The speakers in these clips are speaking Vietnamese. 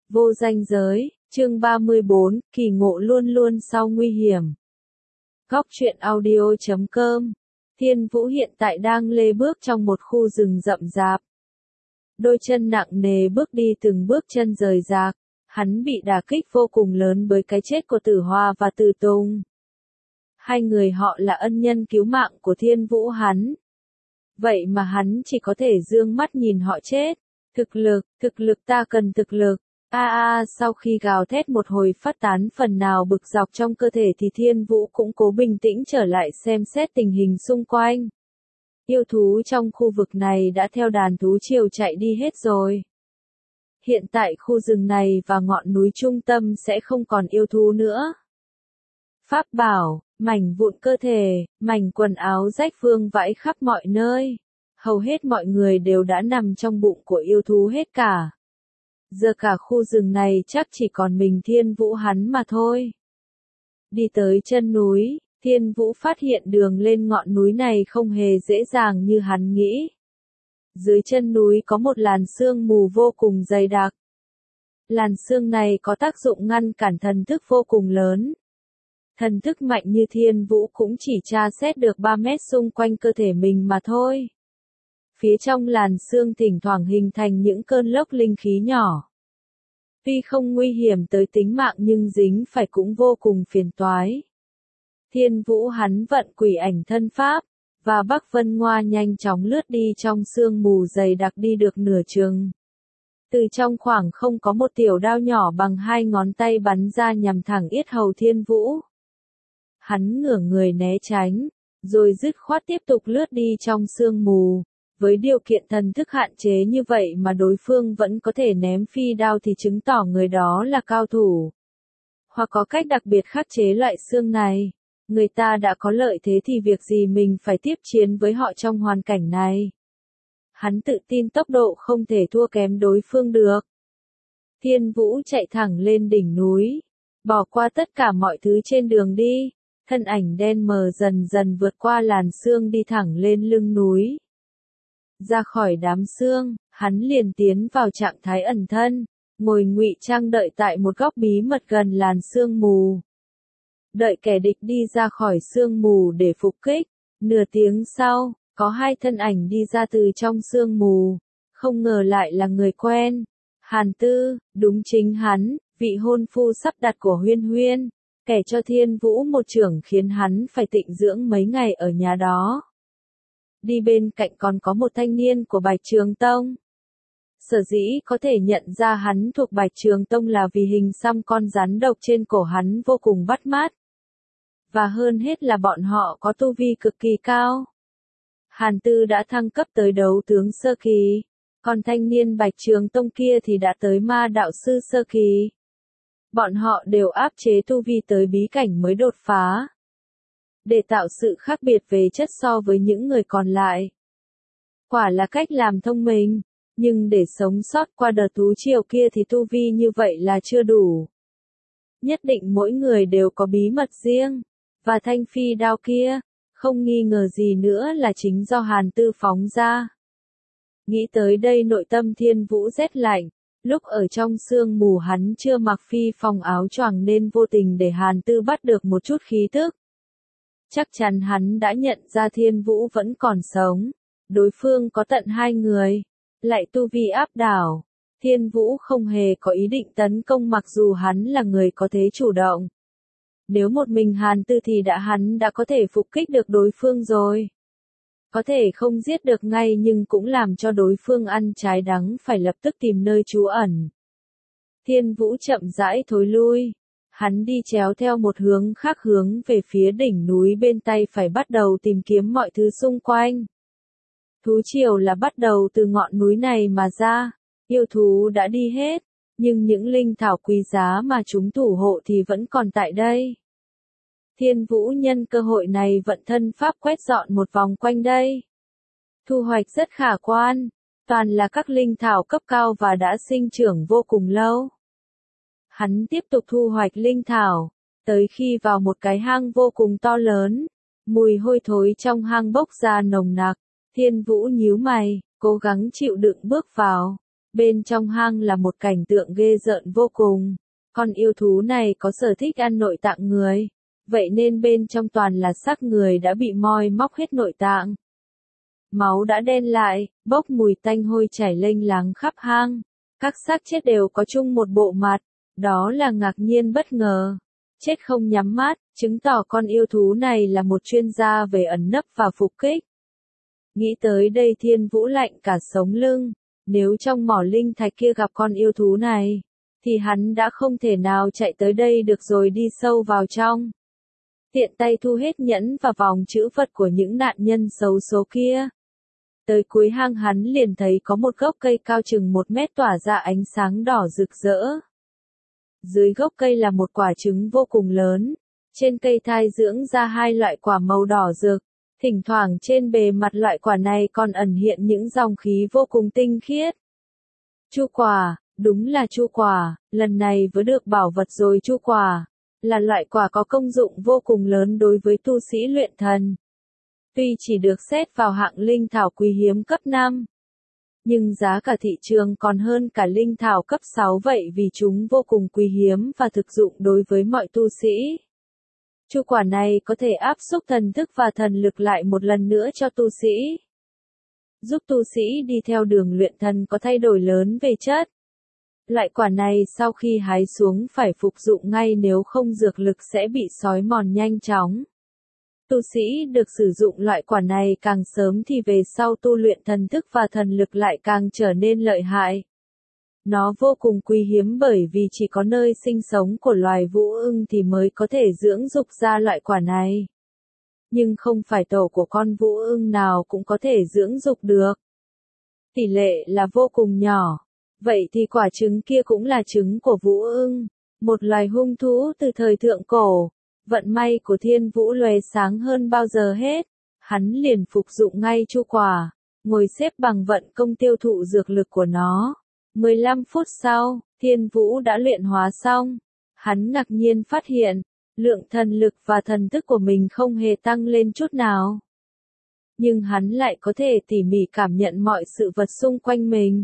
Vô ranh giới, chương 34, kỳ ngộ luôn luôn sau nguy hiểm. Góc truyện audio.com. Thiên Vũ hiện tại đang lê bước trong một khu rừng rậm rạp. Đôi chân nặng nề bước đi từng bước chân rời rạc, hắn bị đả kích vô cùng lớn bởi cái chết của Tử Hoa và Tử Tùng. Hai người họ là ân nhân cứu mạng của Thiên Vũ hắn. Vậy mà hắn chỉ có thể dương mắt nhìn họ chết. Thực lực ta cần thực lực. Sau khi gào thét một hồi phát tán phần nào bực dọc trong cơ thể thì Thiên Vũ cũng cố bình tĩnh trở lại xem xét tình hình xung quanh. Yêu thú trong khu vực này đã theo đàn thú triều chạy đi hết rồi. Hiện tại khu rừng này và ngọn núi trung tâm sẽ không còn yêu thú nữa. Pháp bảo, mảnh vụn cơ thể, mảnh quần áo rách vương vãi khắp mọi nơi. Hầu hết mọi người đều đã nằm trong bụng của yêu thú hết cả. Giờ cả khu rừng này chắc chỉ còn mình Thiên Vũ hắn mà thôi. Đi tới chân núi, Thiên Vũ phát hiện đường lên ngọn núi này không hề dễ dàng như hắn nghĩ. Dưới chân núi có một làn sương mù vô cùng dày đặc. Làn sương này có tác dụng ngăn cản thần thức vô cùng lớn. Thần thức mạnh như Thiên Vũ cũng chỉ tra xét được 3 mét xung quanh cơ thể mình mà thôi. Phía trong làn sương thỉnh thoảng hình thành những cơn lốc linh khí nhỏ. Tuy không nguy hiểm tới tính mạng nhưng dính phải cũng vô cùng phiền toái. Thiên Vũ hắn vận quỷ ảnh thân pháp, và Bắc Vân Ngoa nhanh chóng lướt đi trong sương mù dày đặc đi được nửa chừng. Từ trong khoảng không có một tiểu đao nhỏ bằng 2 ngón tay bắn ra nhằm thẳng yết hầu Thiên Vũ. Hắn ngửa người né tránh, rồi dứt khoát tiếp tục lướt đi trong sương mù. Với điều kiện thần thức hạn chế như vậy mà đối phương vẫn có thể ném phi đao thì chứng tỏ người đó là cao thủ. Hoặc có cách đặc biệt khắc chế loại xương này. Người ta đã có lợi thế thì việc gì mình phải tiếp chiến với họ trong hoàn cảnh này. Hắn tự tin tốc độ không thể thua kém đối phương được. Thiên Vũ chạy thẳng lên đỉnh núi. Bỏ qua tất cả mọi thứ trên đường đi. Thân ảnh đen mờ dần dần vượt qua làn sương đi thẳng lên lưng núi. Ra khỏi đám sương, hắn liền tiến vào trạng thái ẩn thân, ngồi ngụy trang đợi tại một góc bí mật gần làn sương mù. Đợi kẻ địch đi ra khỏi sương mù để phục kích. Nửa tiếng sau, có 2 thân ảnh đi ra từ trong sương mù. Không ngờ lại là người quen. Hàn Tư, đúng chính hắn, vị hôn phu sắp đặt của Huyên Huyên. Kẻ cho Thiên Vũ một chưởng khiến hắn phải tịnh dưỡng mấy ngày ở nhà đó. Đi bên cạnh còn có một thanh niên của Bạch Trường Tông. Sở dĩ có thể nhận ra hắn thuộc Bạch Trường Tông là vì hình xăm con rắn độc trên cổ hắn vô cùng bắt mắt. Và hơn hết là bọn họ có tu vi cực kỳ cao. Hàn Tư đã thăng cấp tới đấu tướng sơ kỳ, còn thanh niên Bạch Trường Tông kia thì đã tới ma đạo sư sơ kỳ. Bọn họ đều áp chế tu vi tới bí cảnh mới đột phá. Để tạo sự khác biệt về chất so với những người còn lại. Quả là cách làm thông minh, nhưng để sống sót qua đợt thú triều kia thì tu vi như vậy là chưa đủ. Nhất định mỗi người đều có bí mật riêng, và thanh phi đao kia, không nghi ngờ gì nữa là chính do Hàn Tư phóng ra. Nghĩ tới đây nội tâm Thiên Vũ rét lạnh, lúc ở trong sương mù hắn chưa mặc phi phong áo choàng nên vô tình để Hàn Tư bắt được một chút khí tức. Chắc chắn hắn đã nhận ra Thiên Vũ vẫn còn sống. Đối phương có tận 2 người. Lại tu vi áp đảo. Thiên Vũ không hề có ý định tấn công mặc dù hắn là người có thế chủ động. Nếu một mình Hàn Tư thì hắn đã có thể phục kích được đối phương rồi. Có thể không giết được ngay nhưng cũng làm cho đối phương ăn trái đắng phải lập tức tìm nơi trú ẩn. Thiên Vũ chậm rãi thối lui. Hắn đi chéo theo một hướng khác hướng về phía đỉnh núi bên tay phải bắt đầu tìm kiếm mọi thứ xung quanh. Thú triều là bắt đầu từ ngọn núi này mà ra, yêu thú đã đi hết, nhưng những linh thảo quý giá mà chúng thủ hộ thì vẫn còn tại đây. Thiên Vũ nhân cơ hội này vận thân pháp quét dọn một vòng quanh đây. Thu hoạch rất khả quan, toàn là các linh thảo cấp cao và đã sinh trưởng vô cùng lâu. Hắn tiếp tục thu hoạch linh thảo, tới khi vào một cái hang vô cùng to lớn. Mùi hôi thối trong hang bốc ra nồng nặc. Thiên Vũ nhíu mày, cố gắng chịu đựng bước vào. Bên trong hang là một cảnh tượng ghê rợn vô cùng. Con yêu thú này có sở thích ăn nội tạng người. Vậy nên bên trong toàn là xác người đã bị moi móc hết nội tạng. Máu đã đen lại, bốc mùi tanh hôi chảy lênh láng khắp hang. Các xác chết đều có chung một bộ mặt. Đó là ngạc nhiên bất ngờ. Chết không nhắm mắt, chứng tỏ con yêu thú này là một chuyên gia về ẩn nấp và phục kích. Nghĩ tới đây Thiên Vũ lạnh cả sống lưng. Nếu trong mỏ linh thạch kia gặp con yêu thú này, thì hắn đã không thể nào chạy tới đây được rồi đi sâu vào trong. Tiện tay thu hết nhẫn và vòng chữ vật của những nạn nhân xấu số kia. Tới cuối hang hắn liền thấy có một gốc cây cao chừng 1 mét tỏa ra ánh sáng đỏ rực rỡ. Dưới gốc cây là một quả trứng vô cùng lớn. Trên cây thai dưỡng ra 2 loại quả màu đỏ rực. Thỉnh thoảng trên bề mặt loại quả này còn ẩn hiện những dòng khí vô cùng tinh khiết. Chu quả, đúng là chu quả, lần này vừa được bảo vật rồi. Chu quả là loại quả có công dụng vô cùng lớn đối với tu sĩ luyện thần. Tuy chỉ được xếp vào hạng linh thảo quý hiếm cấp 5, nhưng giá cả thị trường còn hơn cả linh thảo cấp 6 vậy vì chúng vô cùng quý hiếm và thực dụng đối với mọi tu sĩ. Chu quả này có thể áp xúc thần thức và thần lực lại một lần nữa cho tu sĩ. Giúp tu sĩ đi theo đường luyện thần có thay đổi lớn về chất. Loại quả này sau khi hái xuống phải phục dụng ngay nếu không dược lực sẽ bị xói mòn nhanh chóng. Tu sĩ được sử dụng loại quả này càng sớm thì về sau tu luyện thần thức và thần lực lại càng trở nên lợi hại. Nó vô cùng quý hiếm bởi vì chỉ có nơi sinh sống của loài vũ ưng thì mới có thể dưỡng dục ra loại quả này. Nhưng không phải tổ của con vũ ưng nào cũng có thể dưỡng dục được. Tỷ lệ là vô cùng nhỏ. Vậy thì quả trứng kia cũng là trứng của vũ ưng, một loài hung thú từ thời thượng cổ. Vận may của Thiên Vũ lóe sáng hơn bao giờ hết. Hắn liền phục dụng ngay chu quả, ngồi xếp bằng vận công tiêu thụ dược lực của nó. 15 phút sau, Thiên Vũ đã luyện hóa xong. Hắn ngạc nhiên phát hiện, lượng thần lực và thần thức của mình không hề tăng lên chút nào. Nhưng hắn lại có thể tỉ mỉ cảm nhận mọi sự vật xung quanh mình.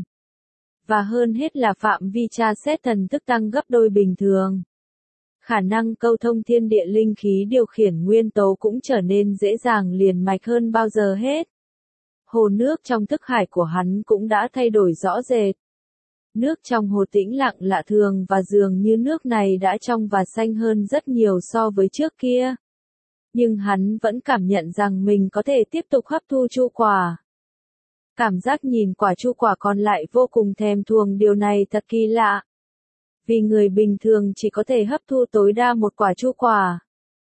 Và hơn hết là phạm vi tra xét thần thức tăng gấp đôi bình thường. Khả năng câu thông thiên địa linh khí điều khiển nguyên tố cũng trở nên dễ dàng liền mạch hơn bao giờ hết. Hồ nước trong thức hải của hắn cũng đã thay đổi rõ rệt. Nước trong hồ tĩnh lặng lạ thường và dường như nước này đã trong và xanh hơn rất nhiều so với trước kia. Nhưng hắn vẫn cảm nhận rằng mình có thể tiếp tục hấp thu chu quả. Cảm giác nhìn quả chu quả còn lại vô cùng thèm thuồng, điều này thật kỳ lạ. Vì người bình thường chỉ có thể hấp thu tối đa một quả chu quả.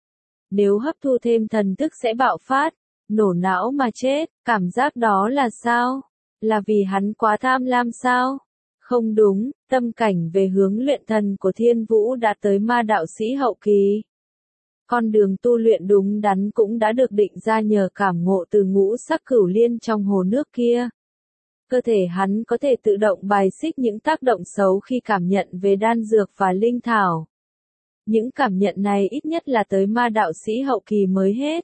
Nếu hấp thu thêm thần thức sẽ bạo phát, nổ não mà chết. Cảm giác đó là sao? Là vì hắn quá tham lam sao? Không đúng, tâm cảnh về hướng luyện thần của Thiên Vũ đã tới ma đạo sĩ hậu kỳ. Con đường tu luyện đúng đắn cũng đã được định ra nhờ cảm ngộ từ ngũ sắc cửu liên trong hồ nước kia. Cơ thể hắn có thể tự động bài xích những tác động xấu khi cảm nhận về đan dược và linh thảo. Những cảm nhận này ít nhất là tới ma đạo sĩ hậu kỳ mới hết.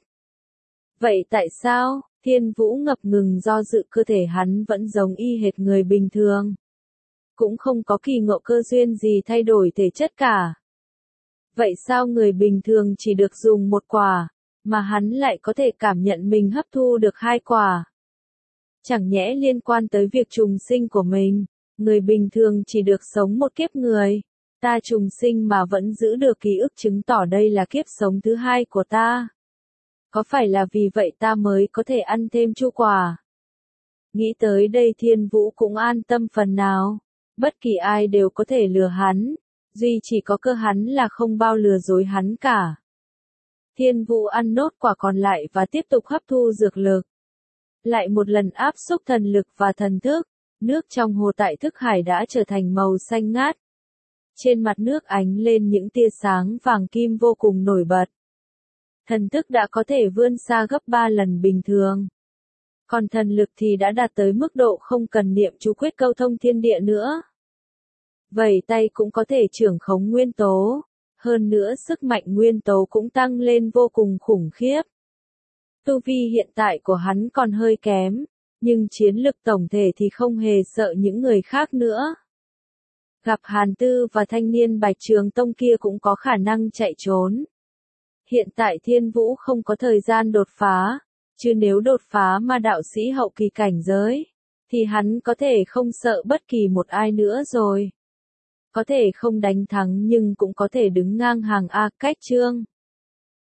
Vậy tại sao, Thiên Vũ ngập ngừng do dự, cơ thể hắn vẫn giống y hệt người bình thường. Cũng không có kỳ ngộ cơ duyên gì thay đổi thể chất cả. Vậy sao người bình thường chỉ được dùng một quả, mà hắn lại có thể cảm nhận mình hấp thu được 2 quả? Chẳng nhẽ liên quan tới việc trùng sinh của mình, người bình thường chỉ được sống một kiếp người. Ta trùng sinh mà vẫn giữ được ký ức chứng tỏ đây là kiếp sống thứ 2 của ta. Có phải là vì vậy ta mới có thể ăn thêm chu quả? Nghĩ tới đây Thiên Vũ cũng an tâm phần nào. Bất kỳ ai đều có thể lừa hắn. Duy chỉ có cơ hắn là không bao lừa dối hắn cả. Thiên Vũ ăn nốt quả còn lại và tiếp tục hấp thu dược lực. Lại một lần áp xúc thần lực và thần thức. Nước trong hồ tại thức hải đã trở thành màu xanh ngát. Trên mặt nước ánh lên những tia sáng vàng kim vô cùng nổi bật. Thần thức đã có thể vươn xa gấp 3 lần bình thường. Còn thần lực thì đã đạt tới mức độ không cần niệm chú quyết câu thông thiên địa nữa. Vậy tay cũng có thể trưởng khống nguyên tố. Hơn nữa sức mạnh nguyên tố cũng tăng lên vô cùng khủng khiếp. Tu vi hiện tại của hắn còn hơi kém. nhưng chiến lực tổng thể thì không hề sợ những người khác nữa. Gặp Hàn Tư và thanh niên Bạch Trường Tông kia cũng có khả năng chạy trốn. Hiện tại Thiên Vũ không có thời gian đột phá, chứ nếu đột phá ma đạo sĩ hậu kỳ cảnh giới, thì hắn có thể không sợ bất kỳ một ai nữa rồi. Có thể không đánh thắng nhưng cũng có thể đứng ngang hàng A Cách Chương.